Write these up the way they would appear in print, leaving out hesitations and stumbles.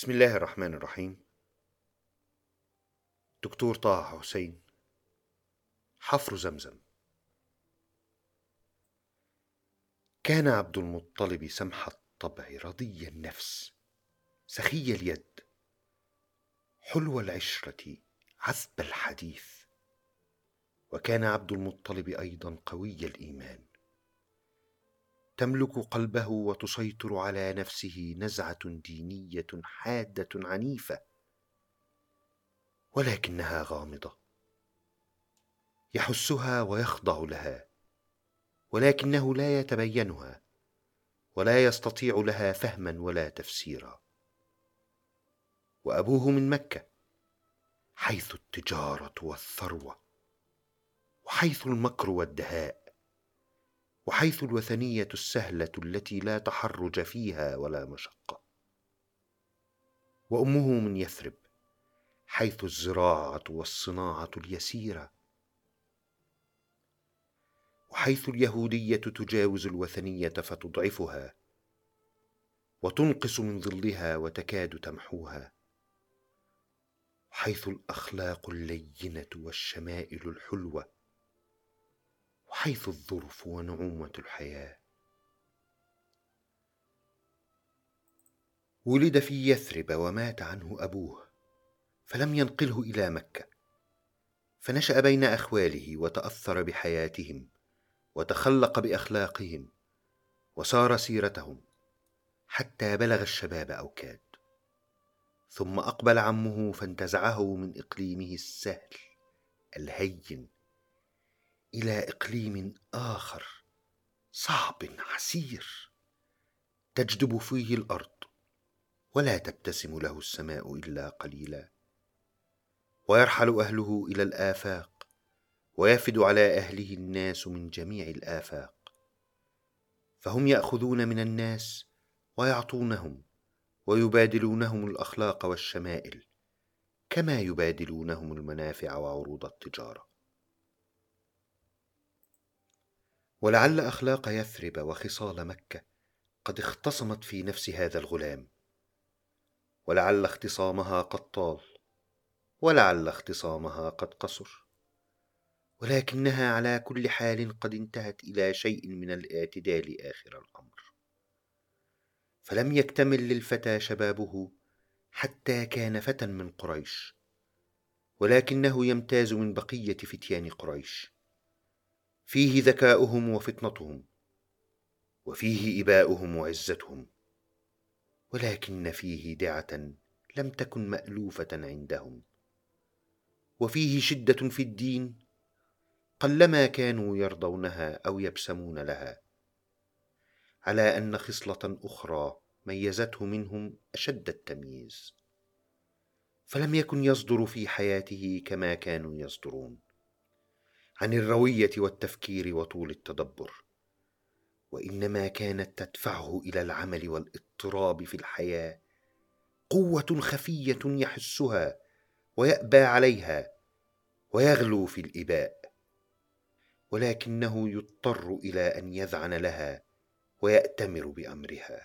بسم الله الرحمن الرحيم. دكتور طه حسين. حفر زمزم. كان عبد المطلب سمح الطبع رضي النفس سخي اليد حلو العشرة عذب الحديث. وكان عبد المطلب أيضا قوي الإيمان، تملك قلبه وتسيطر على نفسه نزعة دينية حادة عنيفة، ولكنها غامضة، يحسها ويخضع لها، ولكنه لا يتبينها ولا يستطيع لها فهما ولا تفسيرا. وأبوه من مكة، حيث التجارة والثروة، وحيث المكر والدهاء، وحيث الوثنية السهلة التي لا تحرج فيها ولا مشقة. وأمه من يثرب، حيث الزراعة والصناعة اليسيرة، وحيث اليهودية تجاوز الوثنية فتضعفها وتنقص من ظلها وتكاد تمحوها، وحيث الأخلاق اللينة والشمائل الحلوة، وحيث الظرف ونعومة الحياة. ولد في يثرب ومات عنه أبوه، فلم ينقله إلى مكة، فنشأ بين أخواله وتأثر بحياتهم وتخلق بأخلاقهم وسار سيرتهم حتى بلغ الشباب أو كاد. ثم أقبل عمه فانتزعه من إقليمه السهل الهين إلى إقليم آخر صعب عسير، تجدب فيه الأرض ولا تبتسم له السماء إلا قليلا، ويرحل أهله إلى الآفاق ويفد على أهله الناس من جميع الآفاق، فهم يأخذون من الناس ويعطونهم ويبادلونهم الأخلاق والشمائل كما يبادلونهم المنافع وعروض التجارة. ولعل أخلاق يثرب وخصال مكة قد اختصمت في نفس هذا الغلام، ولعل اختصامها قد طال، ولعل اختصامها قد قصر، ولكنها على كل حال قد انتهت إلى شيء من الاعتدال آخر الأمر. فلم يكتمل للفتى شبابه حتى كان فتى من قريش، ولكنه يمتاز من بقية فتيان قريش، فيه ذكاؤهم وفطنتهم، وفيه إباؤهم وعزتهم، ولكن فيه دعة لم تكن مألوفة عندهم، وفيه شدة في الدين قلما كانوا يرضونها أو يبسمون لها، على أن خصلة أخرى ميزته منهم أشد التمييز، فلم يكن يصدر في حياته كما كانوا يصدرون عن الروية والتفكير وطول التدبر، وإنما كانت تدفعه إلى العمل والاضطراب في الحياة قوة خفية يحسها ويأبى عليها ويغلو في الإباء، ولكنه يضطر إلى أن يذعن لها ويأتمر بأمرها.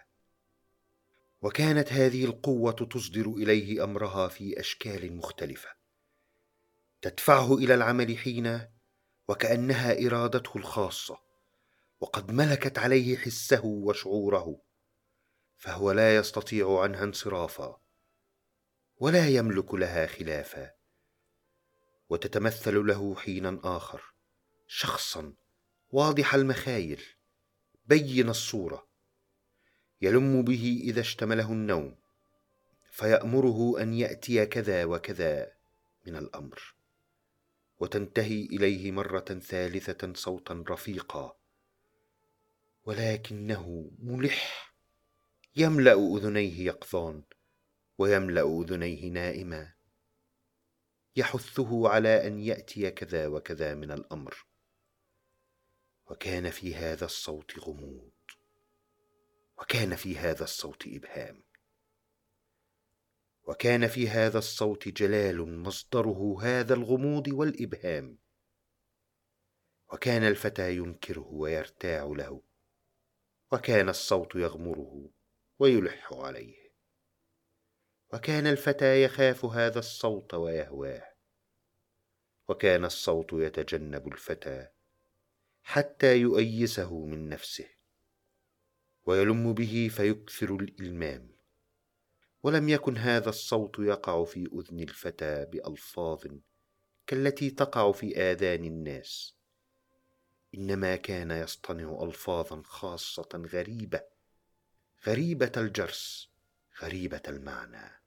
وكانت هذه القوة تصدر إليه أمرها في أشكال مختلفة، تدفعه إلى العمل حين وكأنها إرادته الخاصة، وقد ملكت عليه حسه وشعوره، فهو لا يستطيع عنها انصرافا ولا يملك لها خلافا، وتتمثل له حينا آخر شخصا واضح المخايل بين الصورة، يلم به إذا اشتمله النوم، فيأمره أن يأتي كذا وكذا من الأمر، وتنتهي إليه مرة ثالثة صوتا رفيقا، ولكنه ملح يملأ أذنيه يقظان ويملأ أذنيه نائما، يحثه على أن يأتي كذا وكذا من الأمر. وكان في هذا الصوت غموض، وكان في هذا الصوت إبهام، وكان في هذا الصوت جلال مصدره هذا الغموض والإبهام، وكان الفتى ينكره ويرتاع له، وكان الصوت يغمره ويلح عليه. وكان الفتى يخاف هذا الصوت ويهواه، وكان الصوت يتجنب الفتى حتى يؤيسه من نفسه ويلم به فيكثر الإلمام. ولم يكن هذا الصوت يقع في أذن الفتى بألفاظ كالتي تقع في آذان الناس، إنما كان يصطنع ألفاظا خاصة غريبة، غريبة الجرس، غريبة المعنى.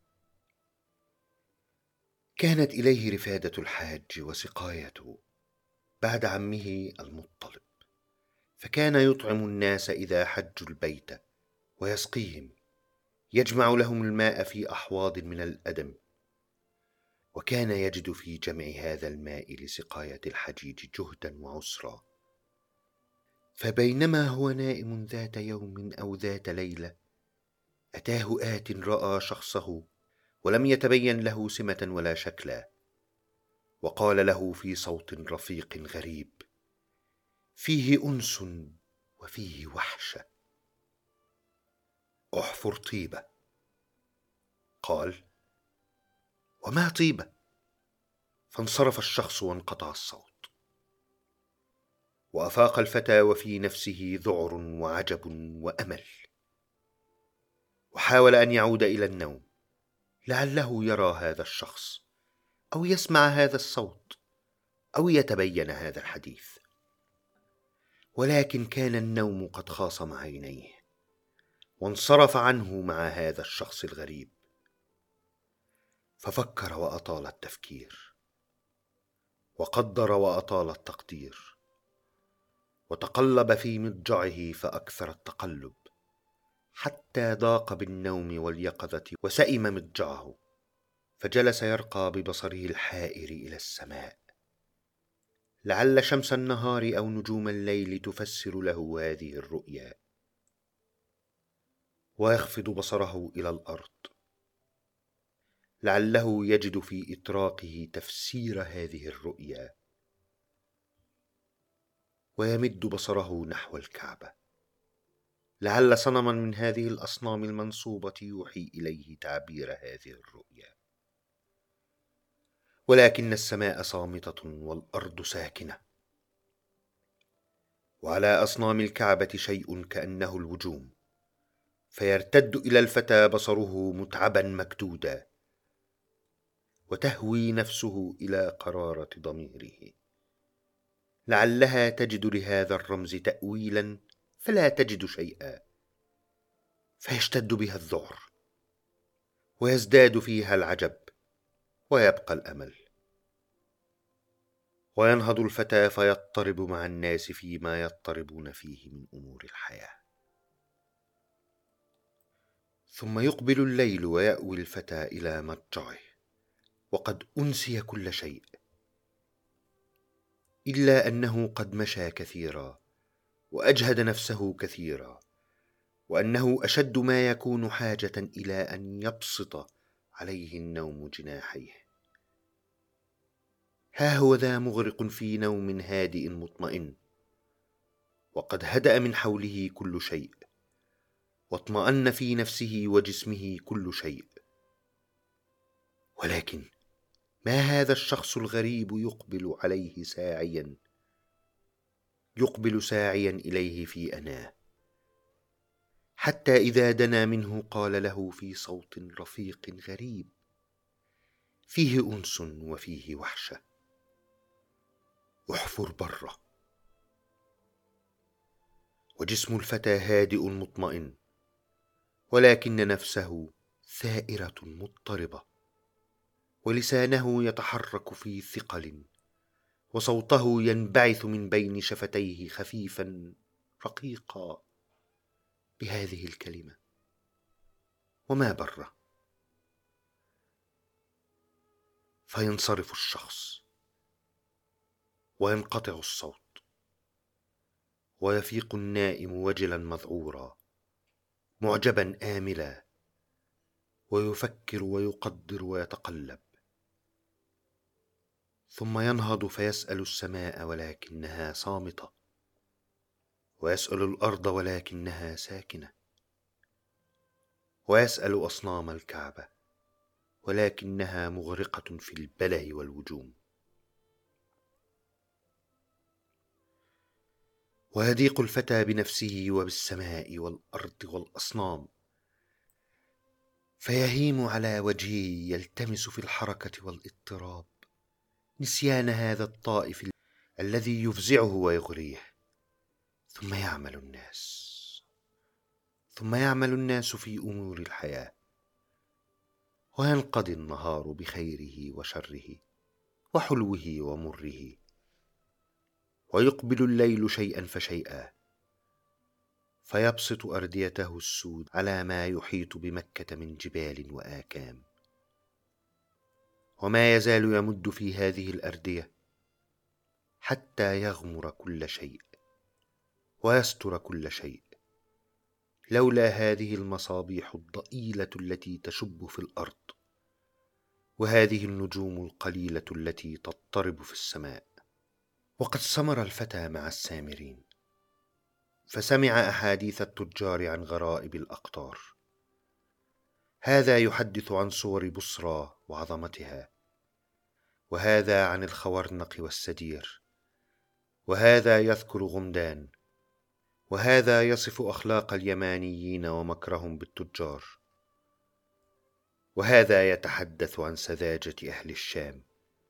كانت إليه رفادة الحاج وسقايته بعد عمه المطلب، فكان يطعم الناس إذا حجوا البيت ويسقيهم، يجمع لهم الماء في أحواض من الأدم، وكان يجد في جمع هذا الماء لسقاية الحجيج جهدا وعسرا. فبينما هو نائم ذات يوم أو ذات ليلة، أتاه آت رأى شخصه ولم يتبين له سمة ولا شكلا، وقال له في صوت رفيق غريب فيه أنس وفيه وحشة: احفر طيبة. قال: وما طيبة؟ فانصرف الشخص وانقطع الصوت. وأفاق الفتى وفي نفسه ذعر وعجب وأمل، وحاول أن يعود إلى النوم لعله يرى هذا الشخص أو يسمع هذا الصوت أو يتبين هذا الحديث، ولكن كان النوم قد خاصم عينيه وانصرف عنه مع هذا الشخص الغريب. ففكر وأطال التفكير، وقدر وأطال التقدير، وتقلب في مضجعه فأكثر التقلب حتى ضاق بالنوم واليقظة وسئم مضجعه، فجلس يرقى ببصره الحائر إلى السماء لعل شمس النهار أو نجوم الليل تفسر له هذه الرؤيا، ويخفض بصره إلى الأرض لعله يجد في إطراقه تفسير هذه الرؤيا، ويمد بصره نحو الكعبة لعل صنما من هذه الأصنام المنصوبة يوحي إليه تعبير هذه الرؤيا. ولكن السماء صامتة والأرض ساكنة، وعلى أصنام الكعبة شيء كأنه الوجوم، فيرتد إلى الفتى بصره متعبا مكدودا، وتهوي نفسه إلى قرارة ضميره لعلها تجد لهذا الرمز تأويلا فلا تجد شيئا، فيشتد بها الذعر ويزداد فيها العجب ويبقى الأمل. وينهض الفتى فيضطرب مع الناس فيما يضطربون فيه من أمور الحياة. ثم يقبل الليل ويأوي الفتى إلى مضجعه وقد أنسي كل شيء، إلا أنه قد مشى كثيرا وأجهد نفسه كثيرا، وأنه أشد ما يكون حاجة إلى أن يبسط عليه النوم جناحيه. ها هو ذا مغرق في نوم هادئ مطمئن، وقد هدأ من حوله كل شيء، واطمأن في نفسه وجسمه كل شيء، ولكن ما هذا الشخص الغريب يقبل ساعيا إليه في أناه، حتى إذا دنا منه قال له في صوت رفيق غريب فيه أنس وفيه وحشة: احفر بره. وجسم الفتى هادئ مطمئن، ولكن نفسه ثائرة مضطربة، ولسانه يتحرك في ثقل، وصوته ينبعث من بين شفتيه خفيفا رقيقا بهذه الكلمة: وما بره. فينصرف الشخص وينقطع الصوت، ويفيق النائم وجلا مذعورا معجبا آملا، ويفكر ويقدر ويتقلب، ثم ينهض فيسأل السماء ولكنها صامتة، ويسأل الأرض ولكنها ساكنة، ويسأل أصنام الكعبة ولكنها مغرقة في البله والوجوم. ويضيق الفتى بنفسه وبالسماء والأرض والأصنام، فيهيم على وجهه يلتمس في الحركة والاضطراب نسيان هذا الطائف الذي يفزعه ويغريه. ثم يعمل الناس في أمور الحياة، وينقضي النهار بخيره وشره وحلوه ومره، ويقبل الليل شيئا فشيئا، فيبسط أرديته السود على ما يحيط بمكة من جبال وآكام، وما يزال يمد في هذه الأردية حتى يغمر كل شيء ويستر كل شيء، لولا هذه المصابيح الضئيلة التي تشب في الأرض، وهذه النجوم القليلة التي تضطرب في السماء. وقد سمر الفتى مع السامرين، فسمع أحاديث التجار عن غرائب الأقطار، هذا يحدث عن صور بصرى وعظمتها، وهذا عن الخورنق والسدير، وهذا يذكر غمدان، وهذا يصف أخلاق اليمانيين ومكرهم بالتجار، وهذا يتحدث عن سذاجة أهل الشام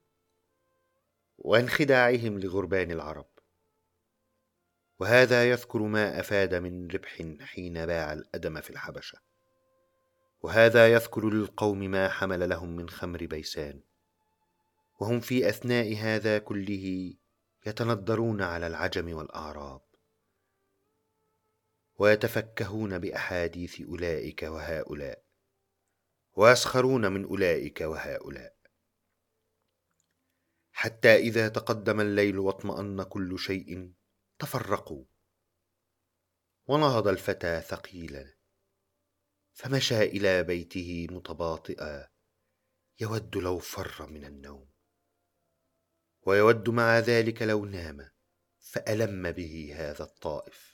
وانخداعهم لغربان العرب، وهذا يذكر ما أفاد من ربح حين باع الأدم في الحبشة، وهذا يذكر للقوم ما حمل لهم من خمر بيسان، وهم في أثناء هذا كله يتندرون على العجم والأعراب، ويتفكهون بأحاديث أولئك وهؤلاء، ويسخرون من أولئك وهؤلاء، حتى إذا تقدم الليل واطمأن كل شيء تفرقوا، ونهض الفتى ثقيلا، فمشى إلى بيته متباطئا، يود لو فر من النوم، ويود مع ذلك لو نام فألم به هذا الطائف.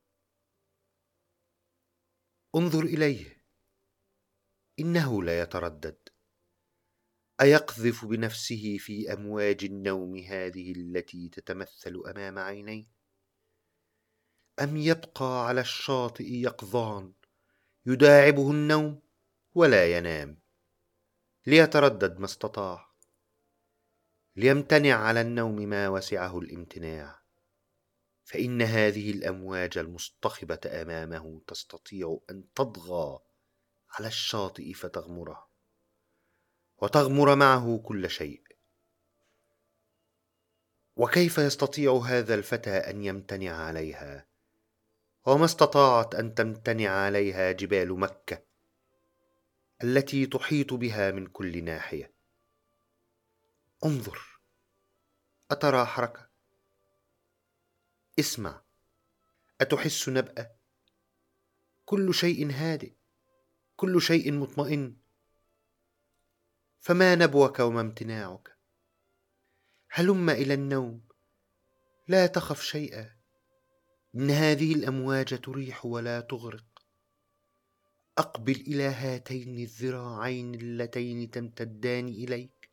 انظر إليه، إنه لا يتردد، أيقذف بنفسه في أمواج النوم هذه التي تتمثل أمام عينيه، أم يبقى على الشاطئ يقظان يداعبه النوم ولا ينام؟ ليتردد ما استطاع، ليمتنع على النوم ما وسعه الامتناع، فإن هذه الأمواج المصطخبة أمامه تستطيع أن تطغى على الشاطئ فتغمره، وتغمر معه كل شيء. وكيف يستطيع هذا الفتى أن يمتنع عليها، وما استطاعت أن تمتنع عليها جبال مكة التي تحيط بها من كل ناحية؟ انظر، أترى حركة؟ اسمع، أتحس نبأة؟ كل شيء هادئ، كل شيء مطمئن، فما نبوك وما امتناعك؟ هلم إلى النوم، لا تخف شيئا، إن هذه الأمواج تريح ولا تغرق. أقبل إلى هاتين الذراعين اللتين تمتدان إليك،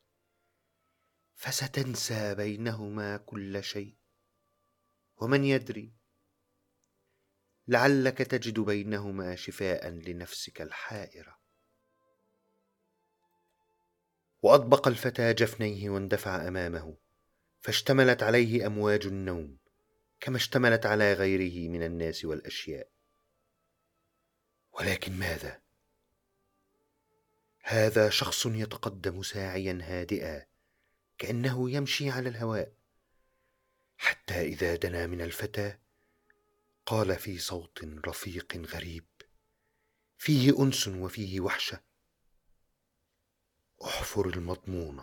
فستنسى بينهما كل شيء، ومن يدري، لعلك تجد بينهما شفاء لنفسك الحائرة. وأطبق الفتى جفنيه واندفع أمامه، فاشتملت عليه أمواج النوم كما اشتملت على غيره من الناس والأشياء. ولكن ماذا؟ هذا شخص يتقدم ساعيا هادئا كأنه يمشي على الهواء، حتى إذا دنا من الفتى قال في صوت رفيق غريب فيه أنس وفيه وحشة: احفر المضمونة.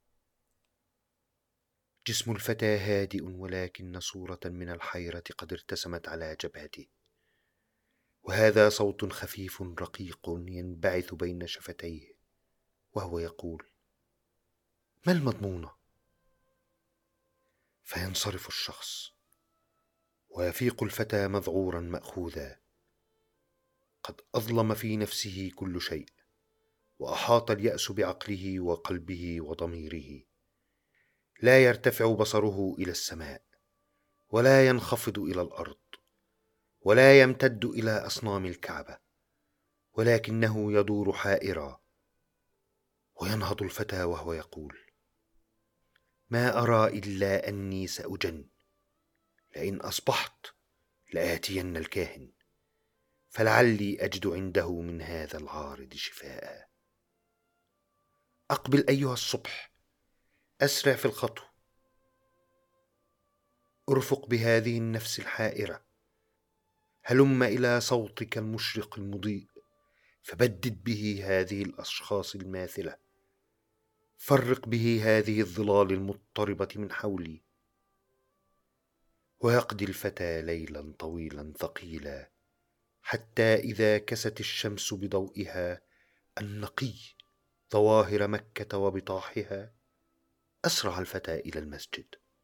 جسم الفتى هادئ، ولكن صورة من الحيرة قد ارتسمت على جبهته، وهذا صوت خفيف رقيق ينبعث بين شفتيه وهو يقول: ما المضمونة؟ فينصرف الشخص، ويفيق الفتى مذعورا مأخوذا، قد أظلم في نفسه كل شيء، وأحاط اليأس بعقله وقلبه وضميره. لا يرتفع بصره إلى السماء، ولا ينخفض إلى الأرض، ولا يمتد إلى أصنام الكعبة، ولكنه يدور حائرا. وينهض الفتى وهو يقول: ما أرى إلا أني سأجن، لئن أصبحت لآتين الكاهن، فلعلي أجد عنده من هذا العارض شفاء. أقبل أيها الصبح، أسرع في الخطو، أرفق بهذه النفس الحائرة، هلم إلى صوتك المشرق المضيء، فبدد به هذه الأشخاص الماثلة، فرق به هذه الظلال المضطربة من حولي. ويقضي الفتى ليلا طويلا ثقيلا، حتى إذا كست الشمس بضوئها النقي ظواهر مكة وبطاحها، أسرع الفتى إلى المسجد،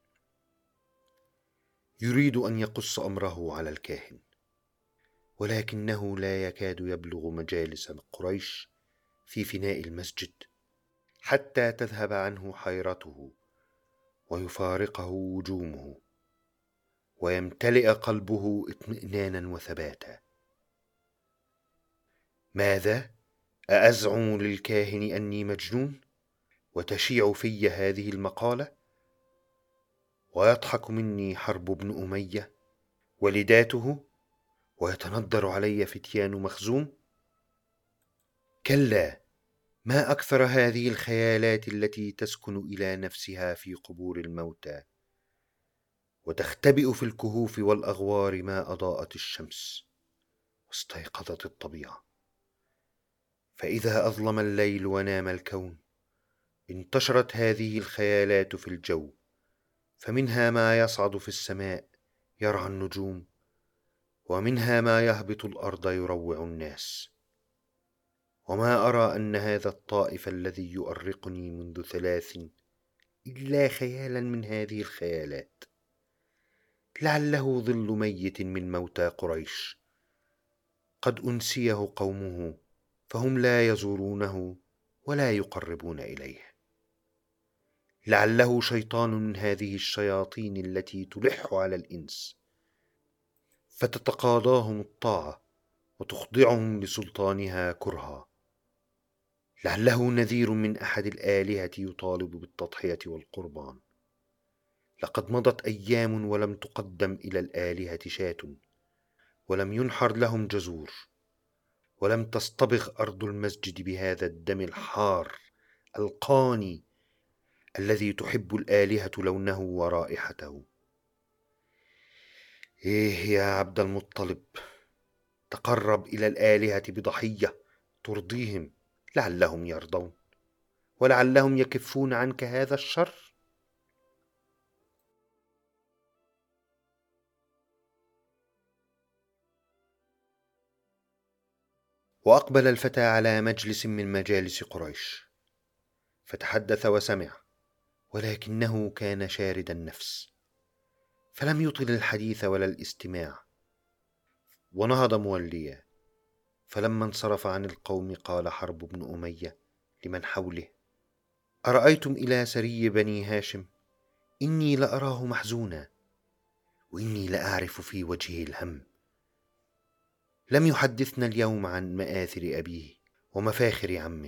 يريد أن يقص أمره على الكاهن، ولكنه لا يكاد يبلغ مجالس قريش في فناء المسجد حتى تذهب عنه حيرته ويفارقه وجومه، ويمتلئ قلبه اطمئنانا وثباتا. ماذا؟ أأزعم للكاهن أني مجنون وتشيع في هذه المقالة، ويضحك مني حرب بن أمية ولداته، ويتندر علي فتيان مخزوم؟ كلا، ما أكثر هذه الخيالات التي تسكن إلى نفسها في قبور الموتى، وتختبئ في الكهوف والأغوار ما أضاءت الشمس واستيقظت الطبيعة. فإذا أظلم الليل ونام الكون، انتشرت هذه الخيالات في الجو، فمنها ما يصعد في السماء يرعى النجوم، ومنها ما يهبط الأرض يروع الناس. وما أرى أن هذا الطائف الذي يؤرقني منذ 3 إلا خيالا من هذه الخيالات، لعله ظل ميت من موتى قريش قد أنسيه قومه، فهم لا يزورونه ولا يقربون إليه. لعله شيطان من هذه الشياطين التي تلح على الإنس فتتقاضاهم الطاعة وتخضعهم لسلطانها كرها. لعله نذير من أحد الآلهة يطالب بالتضحية والقربان. لقد مضت أيام ولم تقدم إلى الآلهة شاة، ولم ينحر لهم جزور، ولم تصطبغ أرض المسجد بهذا الدم الحار القاني الذي تحب الآلهة لونه ورائحته. إيه يا عبد المطلب، تقرب إلى الآلهة بضحية ترضيهم، لعلهم يرضون، ولعلهم يكفون عنك هذا الشر. وأقبل الفتى على مجلس من مجالس قريش، فتحدث وسمع، ولكنه كان شارد النفس، فلم يطل الحديث ولا الاستماع، ونهض موليا. فلما انصرف عن القوم قال حرب بن أمية لمن حوله: أرأيتم إلى سري بني هاشم؟ إني لأراه محزونا، وإني لأعرف في وجهه الهم. لم يحدثنا اليوم عن مآثر أبيه ومفاخر عمه.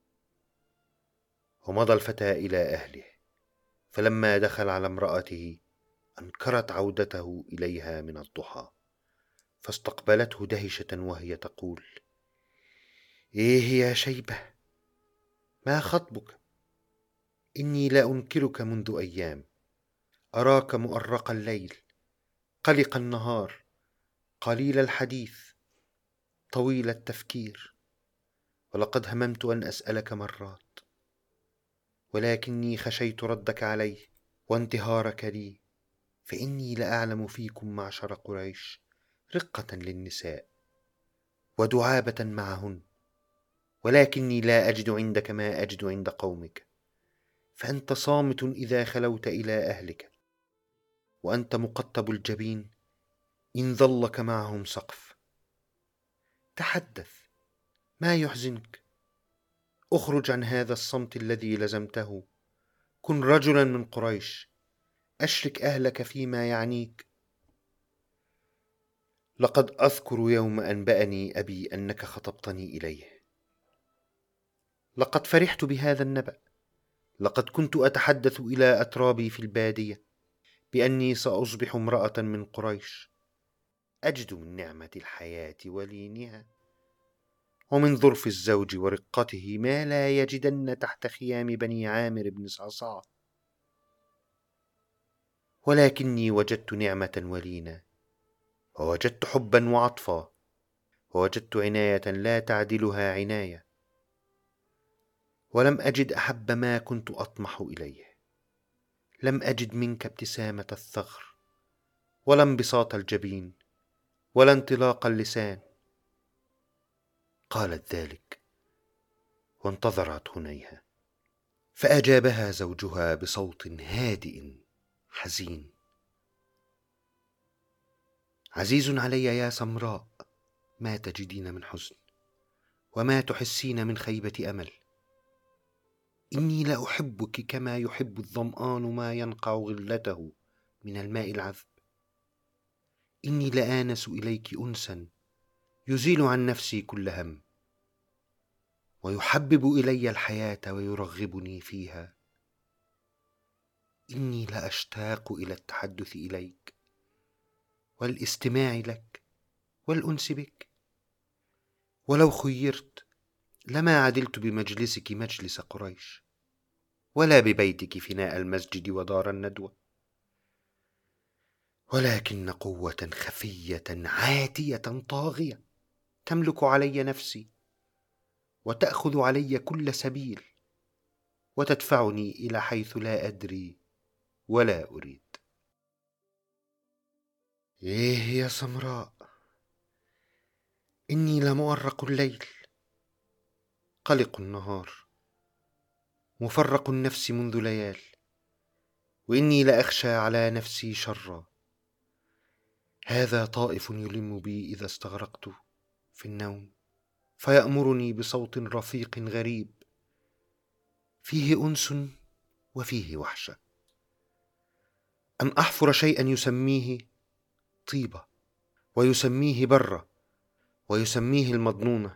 ومضى الفتى إلى أهله، فلما دخل على امرأته أنكرت عودته إليها من الضحى، فاستقبلته دهشة وهي تقول: إيه يا شيبة، ما خطبك؟ إني لا أنكرك منذ أيام، أراك مؤرق الليل، قلق النهار، قليل الحديث، طويل التفكير، ولقد هممت أن أسألك مرات، ولكني خشيت ردك علي وانتهارك لي، فإني لأعلم فيكم معشر قريش رقة للنساء ودعابة معهن، ولكني لا أجد عندك ما أجد عند قومك، فأنت صامت إذا خلوت إلى أهلك، وأنت مقطب الجبين إن ظلك معهم سقف. تحدث، ما يحزنك؟ اخرج عن هذا الصمت الذي لزمته، كن رجلا من قريش، أشرك أهلك فيما يعنيك. لقد أذكر يوم أنبأني أبي أنك خطبتني إليه. لقد فرحت بهذا النبأ. لقد كنت أتحدث إلى أترابي في البادية بأني سأصبح امرأة من قريش، أجد من نعمة الحياة ولينها ومن ظرف الزوج ورقته ما لا يجدن تحت خيام بني عامر بن صعصعة. ولكني وجدت نعمة ولينا، ووجدت حبا وعطفا، ووجدت عناية لا تعدلها عناية، ولم أجد أحب ما كنت أطمح إليه. لم أجد منك ابتسامة الثغر، ولا انبساط الجبين، ولا انطلاق اللسان. قالت ذلك وانتظرت هنيها، فأجابها زوجها بصوت هادئ حزين: عزيز علي يا سمراء ما تجدين من حزن، وما تحسين من خيبة أمل. إني لأحبك كما يحب الظمآن ما ينقع غلته من الماء العذب. إني لآنس إليك أنسا يزيل عن نفسي كل هم، ويحبب إلي الحياة ويرغبني فيها. إني لأشتاق إلى التحدث إليك والاستماع لك والأنس بك. ولو خيرت لما عدلت بمجلسك مجلس قريش، ولا ببيتك فناء المسجد ودار الندوة، ولكن قوة خفية عاتية طاغية تملك علي نفسي، وتأخذ علي كل سبيل، وتدفعني إلى حيث لا أدري ولا أريد. إيه يا سمراء، إني لمؤرق الليل، قلق النهار، مفرق النفس منذ ليال، وإني لأخشى على نفسي شرا. هذا طائف يلم بي إذا استغرقت في النوم، فيأمرني بصوت رفيق غريب فيه أنس وفيه وحشة، أن أحفر شيئا يسميه طيبة، ويسميه برة، ويسميه المضنونة.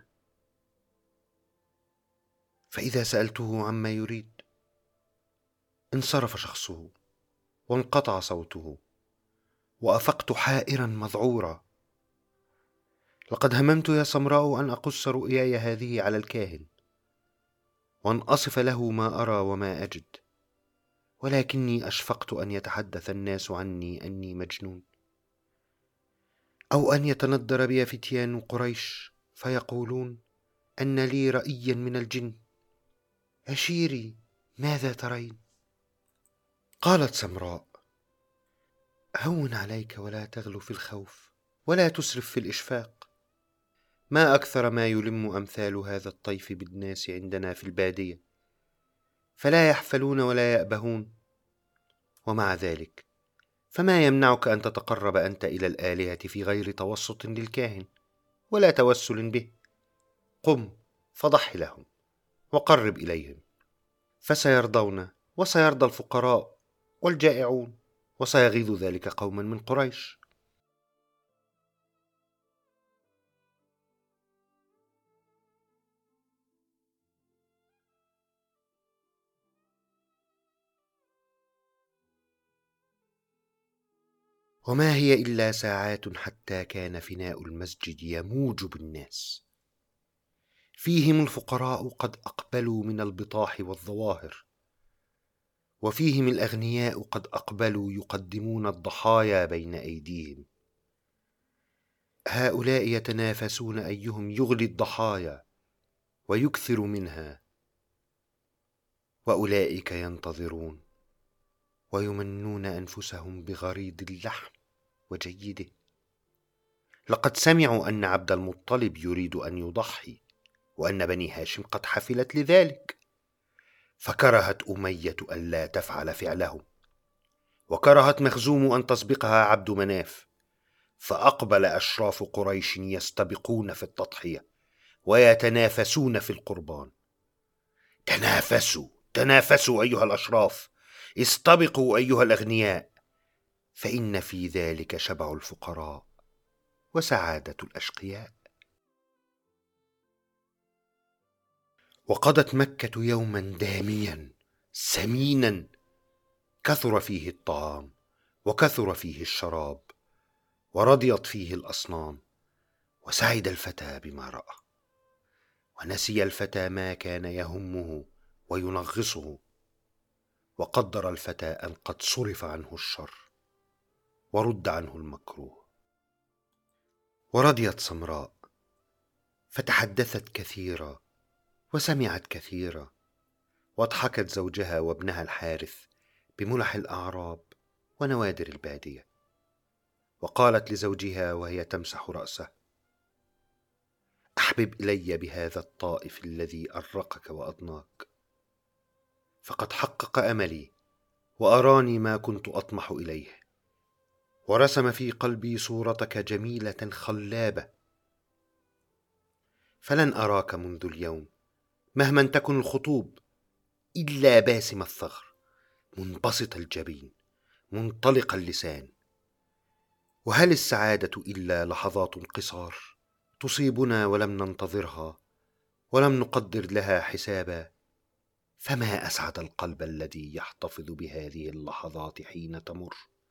فإذا سألته عما يريد انصرف شخصه وانقطع صوته، وأفقت حائرا مذعورا. لقد هممت يا سمراء أن أقص رؤياي هذه على الكاهن، وأن أصف له ما أرى وما أجد، ولكني أشفقت أن يتحدث الناس عني أني مجنون، أو أن يتندر بي فتيان قريش فيقولون أن لي رأيا من الجن. أشيري ماذا ترين؟ قالت سمراء: هون عليك ولا تغلو في الخوف، ولا تسرف في الإشفاق. ما أكثر ما يلم أمثال هذا الطيف بالناس عندنا في البادية، فلا يحفلون ولا يأبهون. ومع ذلك فما يمنعك أن تتقرب أنت إلى الآلهة في غير توسط للكاهن ولا توسل به؟ قم فضح لهم وقرب إليهم، فسيرضون، وسيرضى الفقراء والجائعون، وسيغيظ ذلك قوما من قريش. وما هي إلا ساعات حتى كان فناء المسجد يموج بالناس، فيهم الفقراء قد أقبلوا من البطاح والظواهر، وفيهم الأغنياء قد أقبلوا يقدمون الضحايا بين أيديهم. هؤلاء يتنافسون أيهم يغلي الضحايا ويكثر منها، وأولئك ينتظرون ويمنون أنفسهم بغريض اللحم وجيده. لقد سمعوا أن عبد المطلب يريد أن يضحي، وأن بني هاشم قد حفلت لذلك، فكرهت أمية ألا تفعل فعله، وكرهت مخزوم أن تسبقها عبد مناف، فأقبل أشراف قريش يستبقون في التضحية ويتنافسون في القربان. تنافسوا تنافسوا أيها الأشراف، استبقوا أيها الأغنياء، فإن في ذلك شبع الفقراء وسعادة الأشقياء. وقضت مكة يوما داميا سمينا، كثر فيه الطعام وكثر فيه الشراب ورضيت فيه الأصنام، وسعد الفتى بما رأى، ونسي الفتى ما كان يهمه وينغصه، وقدر الفتى أن قد صرف عنه الشر ورد عنه المكروه. ورضيت سمراء فتحدثت كثيرا وسمعت كثيرا، واضحكت زوجها وابنها الحارث بملح الأعراب ونوادر البادية، وقالت لزوجها وهي تمسح رأسه: أحبب إلي بهذا الطائف الذي أرقك وأضناك، فقد حقق أملي وأراني ما كنت أطمح إليه، ورسم في قلبي صورتك جميلة خلابة، فلن أراك منذ اليوم مهما تكن الخطوب إلا باسم الثغر، منبسط الجبين، منطلق اللسان. وهل السعادة إلا لحظات قصار تصيبنا ولم ننتظرها ولم نقدر لها حسابا؟ فما أسعد القلب الذي يحتفظ بهذه اللحظات حين تمر،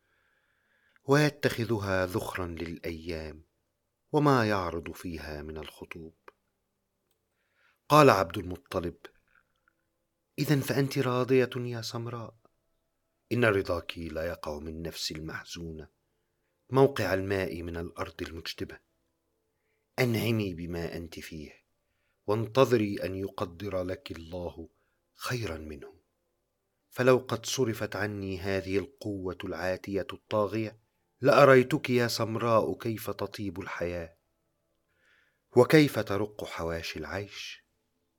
ويتخذها ذخرا للأيام وما يعرض فيها من الخطوب. قال عبد المطلب: إذن فأنت راضية يا سمراء؟ إن رضاك لا يقع من نفس المحزونة موقع الماء من الأرض المجدبة. أنعمي بما أنت فيه، وانتظري أن يقدر لك الله خيرا منه، فلو قد صرفت عني هذه القوة العاتية الطاغية لأريتك يا سمراء كيف تطيب الحياة وكيف ترق حواشي العيش.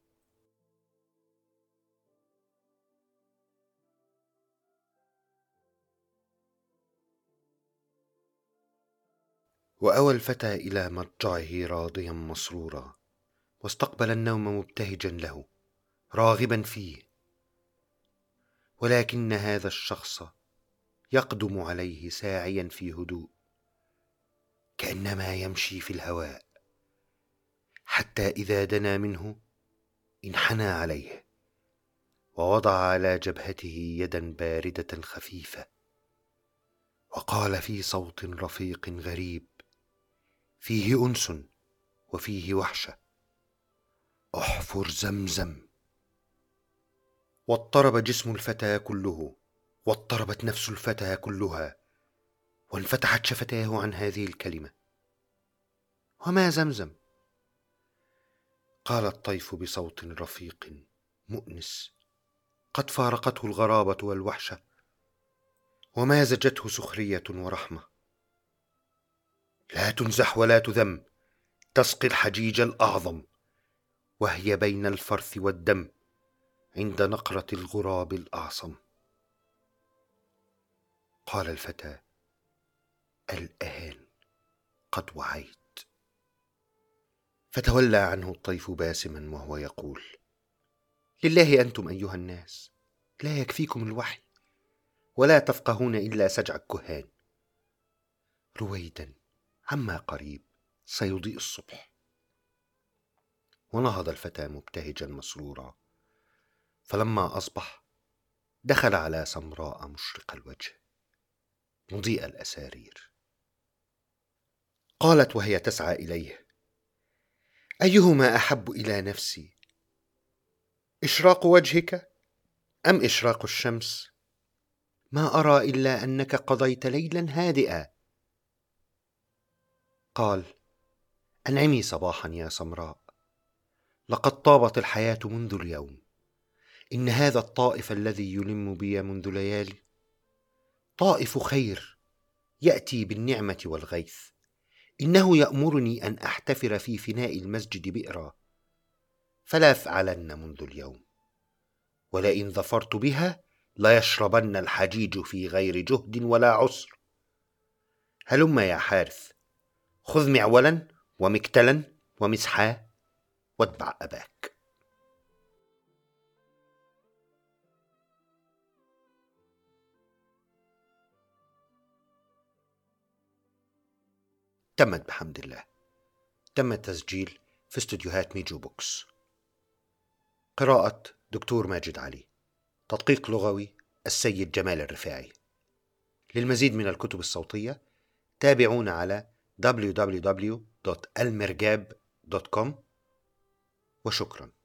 وأوى الفتى إلى مضجعه راضيا مسرورا، واستقبل النوم مبتهجا له راغبا فيه، ولكن هذا الشخص يقدم عليه ساعيا في هدوء كأنما يمشي في الهواء، حتى إذا دنا منه انحنى عليه ووضع على جبهته يدا باردة خفيفة، وقال في صوت رفيق غريب فيه أنس وفيه وحشة: احفر زمزم. واضطرب جسم الفتى كله، واضطربت نفس الفتى كلها، وانفتحت شفتاه عن هذه الكلمة: وما زمزم؟ قال الطيف بصوت رفيق مؤنس قد فارقته الغرابة والوحشة ومازجته سخرية ورحمة: لا تنزح ولا تذم، تسقي الحجيج الأعظم، وهي بين الفرث والدم عند نقرة الغراب الأعصم. قال الفتى: الآن قد وعيت. فتولى عنه الطيف باسما وهو يقول: لله أنتم أيها الناس، لا يكفيكم الوحي ولا تفقهون إلا سجع الكهان. رويدا عما قريب سيضيء الصبح. ونهض الفتى مبتهجا مسرورا، فلما أصبح دخل على سمراء مشرق الوجه مضيء الأسارير. قالت وهي تسعى إليه: أيهما أحب إلى نفسي، إشراق وجهك أم إشراق الشمس؟ ما أرى إلا أنك قضيت ليلا هادئا. قال: أنعمي صباحا يا سمراء، لقد طابت الحياة منذ اليوم. إن هذا الطائف الذي يلم بي منذ ليالي طائف خير يأتي بالنعمة والغيث. إنه يأمرني أن أحتفر في فناء المسجد بئرا، فلا أفعلن منذ اليوم، ولئن ظفرت بها ليشربن الحجيج في غير جهد ولا عسر. هلم يا حارث، خذ معولا ومكتلا ومسحاه واتبع أباك. تمت بحمد الله. تم التسجيل في استوديوهات ميجو بوكس. قراءة دكتور ماجد علي. تدقيق لغوي السيد جمال الرفاعي. للمزيد من الكتب الصوتية تابعونا على www.almirgab.com. وشكرا.